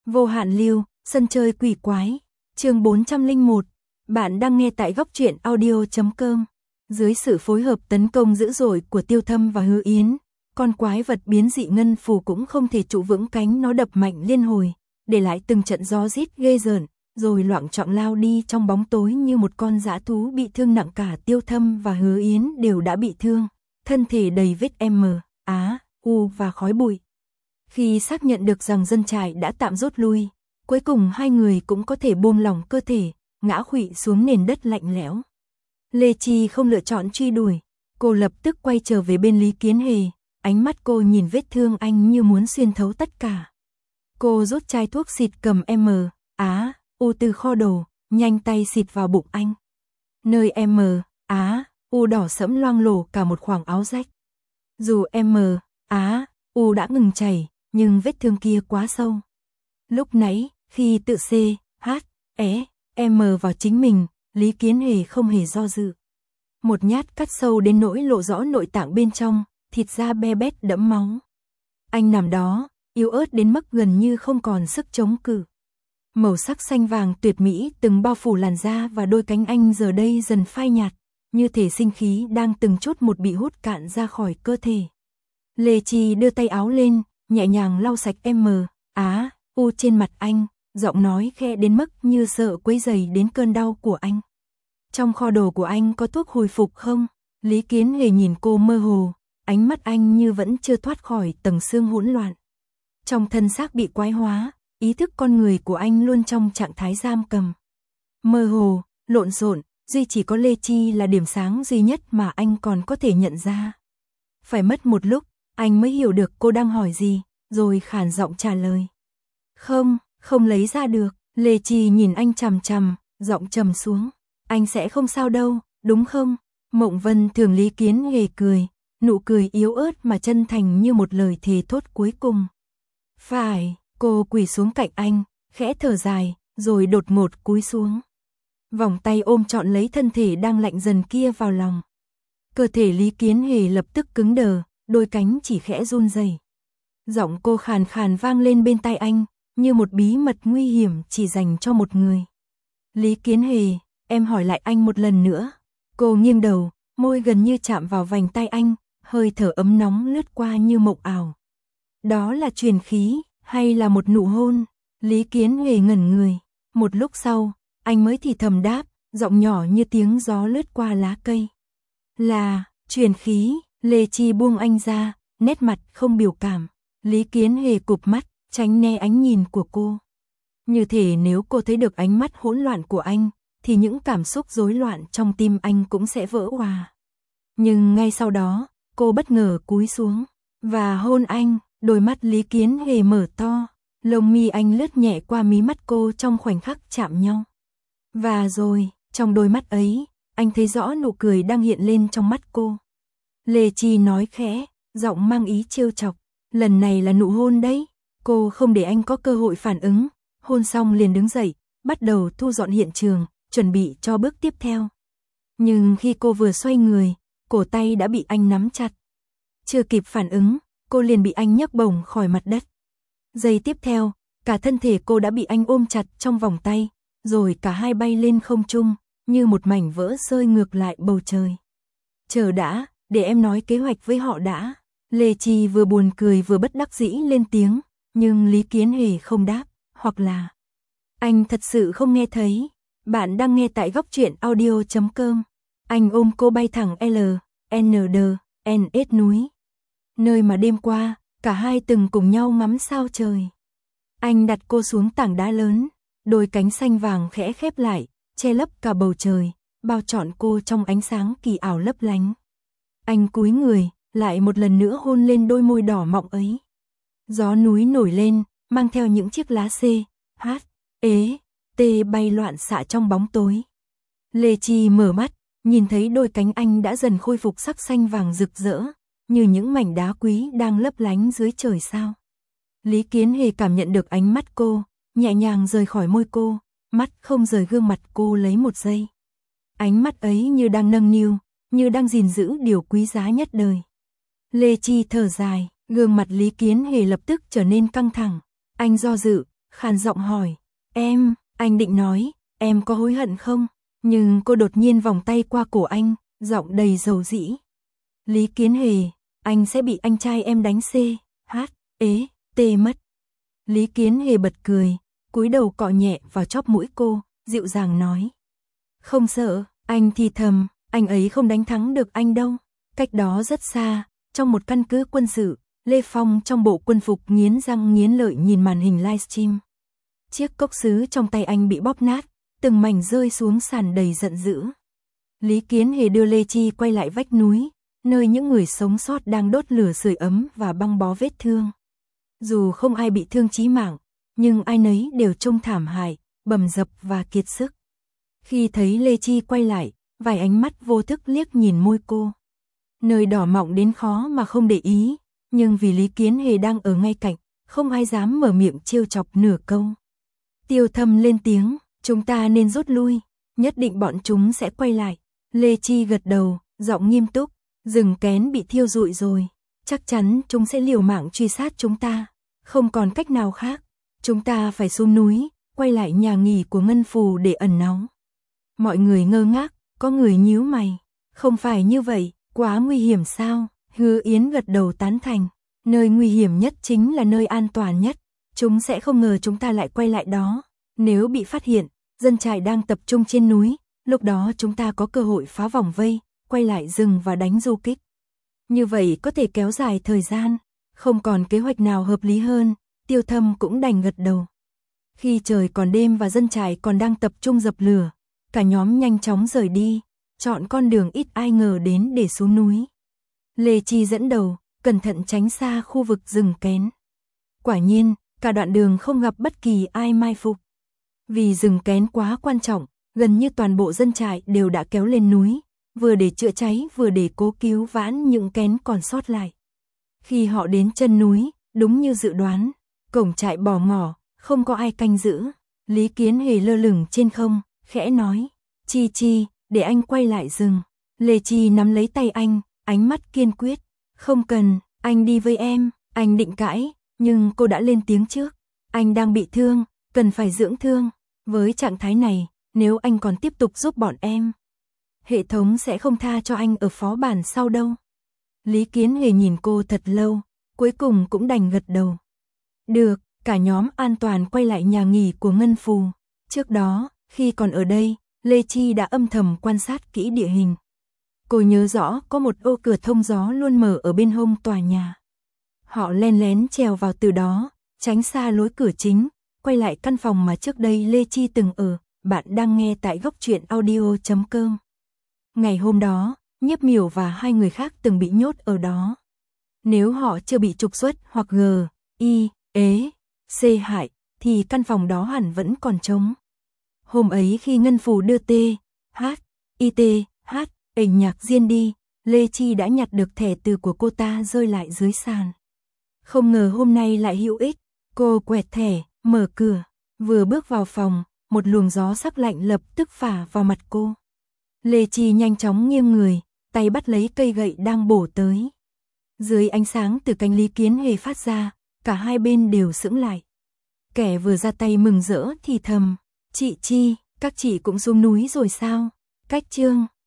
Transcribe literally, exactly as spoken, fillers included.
Vô hạn lưu, sân chơi quỷ quái, chương bốn trăm lẻ một. Bạn đang nghe tại góc truyện audio chấm com. Dưới sự phối hợp tấn công dữ dội của Tiêu Thâm và Hứa Yến, con quái vật biến dị ngân phù cũng không thể trụ vững cánh, nó đập mạnh liên hồi, để lại từng trận gió rít ghê rợn, rồi loạng choạng lao đi trong bóng tối như một con dã thú bị thương nặng. Cả Tiêu Thâm và Hứa Yến đều đã bị thương, thân thể đầy vết M, Á, U và khói bụi. Khi xác nhận được rằng dân trại đã tạm rút lui, cuối cùng hai người cũng có thể buông lỏng cơ thể, ngã khuỵu xuống nền đất lạnh lẽo. Lê Chi không lựa chọn truy đuổi, cô lập tức quay trở về bên Lý Kiến Hề, ánh mắt cô nhìn vết thương anh như muốn xuyên thấu tất cả. Cô rút chai thuốc xịt cầm M, Á, U từ kho đồ, nhanh tay xịt vào bụng anh. Nơi M, Á, U đỏ sẫm loang lổ cả một khoảng áo rách. Dù M, Á, U đã ngừng chảy, nhưng vết thương kia quá sâu. Lúc nãy, khi tự C, H, E, M vào chính mình, Lý Kiến Hề không hề do dự. Một nhát cắt sâu đến nỗi lộ rõ nội tạng bên trong, thịt da be bét đẫm máu. Anh nằm đó, yếu ớt đến mức gần như không còn sức chống cự. Màu sắc xanh vàng tuyệt mỹ từng bao phủ làn da và đôi cánh anh giờ đây dần phai nhạt, như thể sinh khí đang từng chút một bị hút cạn ra khỏi cơ thể. Lê Chi đưa tay áo lên, nhẹ nhàng lau sạch M, Á, U trên mặt anh, giọng nói khẽ đến mức như sợ quấy rầy đến cơn đau của anh. Trong kho đồ của anh có thuốc hồi phục không? Lý Kiến Hề nhìn cô mơ hồ, ánh mắt anh như vẫn chưa thoát khỏi tầng xương hỗn loạn. Trong thân xác bị quái hóa, ý thức con người của anh luôn trong trạng thái giam cầm. Mơ hồ, lộn xộn, duy chỉ có Lê Chi là điểm sáng duy nhất mà anh còn có thể nhận ra. Phải mất một lúc, anh mới hiểu được cô đang hỏi gì, rồi khàn giọng trả lời. Không, không lấy ra được. Lê Chi nhìn anh chằm chằm, giọng trầm xuống. Anh sẽ không sao đâu, đúng không? Mộng Vân thường Lý Kiến Hề cười, nụ cười yếu ớt mà chân thành như một lời thề thốt cuối cùng. Phải, cô quỳ xuống cạnh anh, khẽ thở dài, rồi đột ngột cúi xuống. Vòng tay ôm trọn lấy thân thể đang lạnh dần kia vào lòng. Cơ thể Lý Kiến Hề lập tức cứng đờ, đôi cánh chỉ khẽ run rẩy. Giọng cô khàn khàn vang lên bên tai anh, như một bí mật nguy hiểm chỉ dành cho một người. Lý Kiến Hề, em hỏi lại anh một lần nữa. Cô nghiêng đầu, môi gần như chạm vào vành tai anh, hơi thở ấm nóng lướt qua như mộng ảo. Đó là truyền khí, hay là một nụ hôn? Lý Kiến Hề ngẩn người. Một lúc sau, anh mới thì thầm đáp, giọng nhỏ như tiếng gió lướt qua lá cây. Là, truyền khí. Lê Chi buông anh ra, nét mặt không biểu cảm. Lý Kiến Hề cụp mắt, tránh né ánh nhìn của cô. Như thể nếu cô thấy được ánh mắt hỗn loạn của anh, thì những cảm xúc rối loạn trong tim anh cũng sẽ vỡ òa. Nhưng ngay sau đó, cô bất ngờ cúi xuống và hôn anh. Đôi mắt Lý Kiến Hề mở to, lông mi anh lướt nhẹ qua mí mắt cô trong khoảnh khắc chạm nhau. Và rồi, trong đôi mắt ấy, anh thấy rõ nụ cười đang hiện lên trong mắt cô. Lê Chi nói khẽ, giọng mang ý trêu chọc. Lần này là nụ hôn đấy. Cô không để anh có cơ hội phản ứng, hôn xong liền đứng dậy, bắt đầu thu dọn hiện trường, chuẩn bị cho bước tiếp theo. Nhưng khi cô vừa xoay người, cổ tay đã bị anh nắm chặt. Chưa kịp phản ứng, cô liền bị anh nhấc bổng khỏi mặt đất. Giây tiếp theo, cả thân thể cô đã bị anh ôm chặt trong vòng tay, rồi cả hai bay lên không trung, như một mảnh vỡ rơi ngược lại bầu trời. Chờ đã, để em nói kế hoạch với họ đã. Lê Chi vừa buồn cười vừa bất đắc dĩ lên tiếng, nhưng Lý Kiến Hề không đáp, hoặc là anh thật sự không nghe thấy. Bạn đang nghe tại góc truyện audio chấm com. Anh ôm cô bay thẳng L, N D, N S núi. Nơi mà đêm qua, cả hai từng cùng nhau ngắm sao trời. Anh đặt cô xuống tảng đá lớn, đôi cánh xanh vàng khẽ khép lại, che lấp cả bầu trời, bao trọn cô trong ánh sáng kỳ ảo lấp lánh. Anh cúi người, lại một lần nữa hôn lên đôi môi đỏ mọng ấy. Gió núi nổi lên, mang theo những chiếc lá C, H, E, T bay loạn xạ trong bóng tối. Lê Chi mở mắt, nhìn thấy đôi cánh anh đã dần khôi phục sắc xanh vàng rực rỡ, như những mảnh đá quý đang lấp lánh dưới trời sao. Lý Kiến Hề cảm nhận được ánh mắt cô, nhẹ nhàng rời khỏi môi cô, mắt không rời gương mặt cô lấy một giây. Ánh mắt ấy như đang nâng niu, như đang gìn giữ điều quý giá nhất đời. Lê Chi thở dài, gương mặt Lý Kiến Hề lập tức trở nên căng thẳng. Anh do dự, khàn giọng hỏi. Em, anh định nói, em có hối hận không? Nhưng cô đột nhiên vòng tay qua cổ anh, giọng đầy dầu dĩ. Lý Kiến Hề, anh sẽ bị anh trai em đánh C, H, ế, T mất. Lý Kiến Hề bật cười, cúi đầu cọ nhẹ vào chóp mũi cô, dịu dàng nói. Không sợ, anh thì thầm, anh ấy không đánh thắng được anh đâu. Cách đó rất xa, trong một căn cứ quân sự, Lê Phong trong bộ quân phục nghiến răng nghiến lợi nhìn màn hình livestream. Chiếc cốc sứ trong tay anh bị bóp nát, từng mảnh rơi xuống sàn đầy giận dữ. Lý Kiến Hề đưa Lê Chi quay lại vách núi, nơi những người sống sót đang đốt lửa sưởi ấm và băng bó vết thương. Dù không ai bị thương chí mạng, nhưng ai nấy đều trông thảm hại, bầm dập và kiệt sức. Khi thấy Lê Chi quay lại, vài ánh mắt vô thức liếc nhìn môi cô. Nơi đỏ mọng đến khó mà không để ý, nhưng vì Lý Kiến Hề đang ở ngay cạnh, không ai dám mở miệng trêu chọc nửa câu. Tiêu Thâm lên tiếng, chúng ta nên rút lui, nhất định bọn chúng sẽ quay lại. Lê Chi gật đầu, giọng nghiêm túc, rừng kén bị thiêu rụi rồi, chắc chắn chúng sẽ liều mạng truy sát chúng ta, không còn cách nào khác. Chúng ta phải xuống núi, quay lại nhà nghỉ của Ngân Phù để ẩn náu. Mọi người ngơ ngác, có người nhíu mày, không phải như vậy, quá nguy hiểm sao? Hứa Yến gật đầu tán thành, nơi nguy hiểm nhất chính là nơi an toàn nhất, chúng sẽ không ngờ chúng ta lại quay lại đó. Nếu bị phát hiện, dân trại đang tập trung trên núi, lúc đó chúng ta có cơ hội phá vòng vây, quay lại rừng và đánh du kích. Như vậy có thể kéo dài thời gian, không còn kế hoạch nào hợp lý hơn. Tiêu Thâm cũng đành gật đầu. Khi trời còn đêm và dân trại còn đang tập trung dập lửa, cả nhóm nhanh chóng rời đi, chọn con đường ít ai ngờ đến để xuống núi. Lê Chi dẫn đầu, cẩn thận tránh xa khu vực rừng kén. Quả nhiên, cả đoạn đường không gặp bất kỳ ai mai phục. Vì rừng kén quá quan trọng, gần như toàn bộ dân trại đều đã kéo lên núi, vừa để chữa cháy vừa để cố cứu vãn những kén còn sót lại. Khi họ đến chân núi, đúng như dự đoán, cổng trại bỏ ngỏ, không có ai canh giữ. Lý Kiến Hề lơ lửng trên không, khẽ nói, Chi Chi, để anh quay lại rừng. Lê Chi nắm lấy tay anh, ánh mắt kiên quyết, không cần, anh đi với em. Anh định cãi, nhưng cô đã lên tiếng trước. Anh đang bị thương, cần phải dưỡng thương. Với trạng thái này, nếu anh còn tiếp tục giúp bọn em, hệ thống sẽ không tha cho anh ở phó bản sau đâu. Lý Kiến Hề nhìn cô thật lâu, cuối cùng cũng đành gật đầu. Được, cả nhóm an toàn quay lại nhà nghỉ của Ngân Phù. Trước đó, khi còn ở đây, Lê Chi đã âm thầm quan sát kỹ địa hình. Cô nhớ rõ có một ô cửa thông gió luôn mở ở bên hông tòa nhà. Họ len lén trèo vào từ đó, tránh xa lối cửa chính, quay lại căn phòng mà trước đây Lê Chi từng ở. Bạn đang nghe tại góc truyện audio chấm com. Ngày hôm đó, Nhiếp Miểu và hai người khác từng bị nhốt ở đó. Nếu họ chưa bị trục xuất hoặc G, I, ế, C hại, thì căn phòng đó hẳn vẫn còn trống. Hôm ấy khi Ngân Phù đưa T, H, I T, H, ảnh nhạc Diên đi, Lê Chi đã nhặt được thẻ từ của cô ta rơi lại dưới sàn. Không ngờ hôm nay lại hữu ích, cô quẹt thẻ, mở cửa, vừa bước vào phòng, một luồng gió sắc lạnh lập tức phả vào mặt cô. Lê Chi nhanh chóng nghiêng người, tay bắt lấy cây gậy đang bổ tới. Dưới ánh sáng từ cánh Lý Kiến Hề phát ra, cả hai bên đều sững lại. Kẻ vừa ra tay mừng rỡ thì thầm, chị Chi, các chị cũng xuống núi rồi sao? Cách chương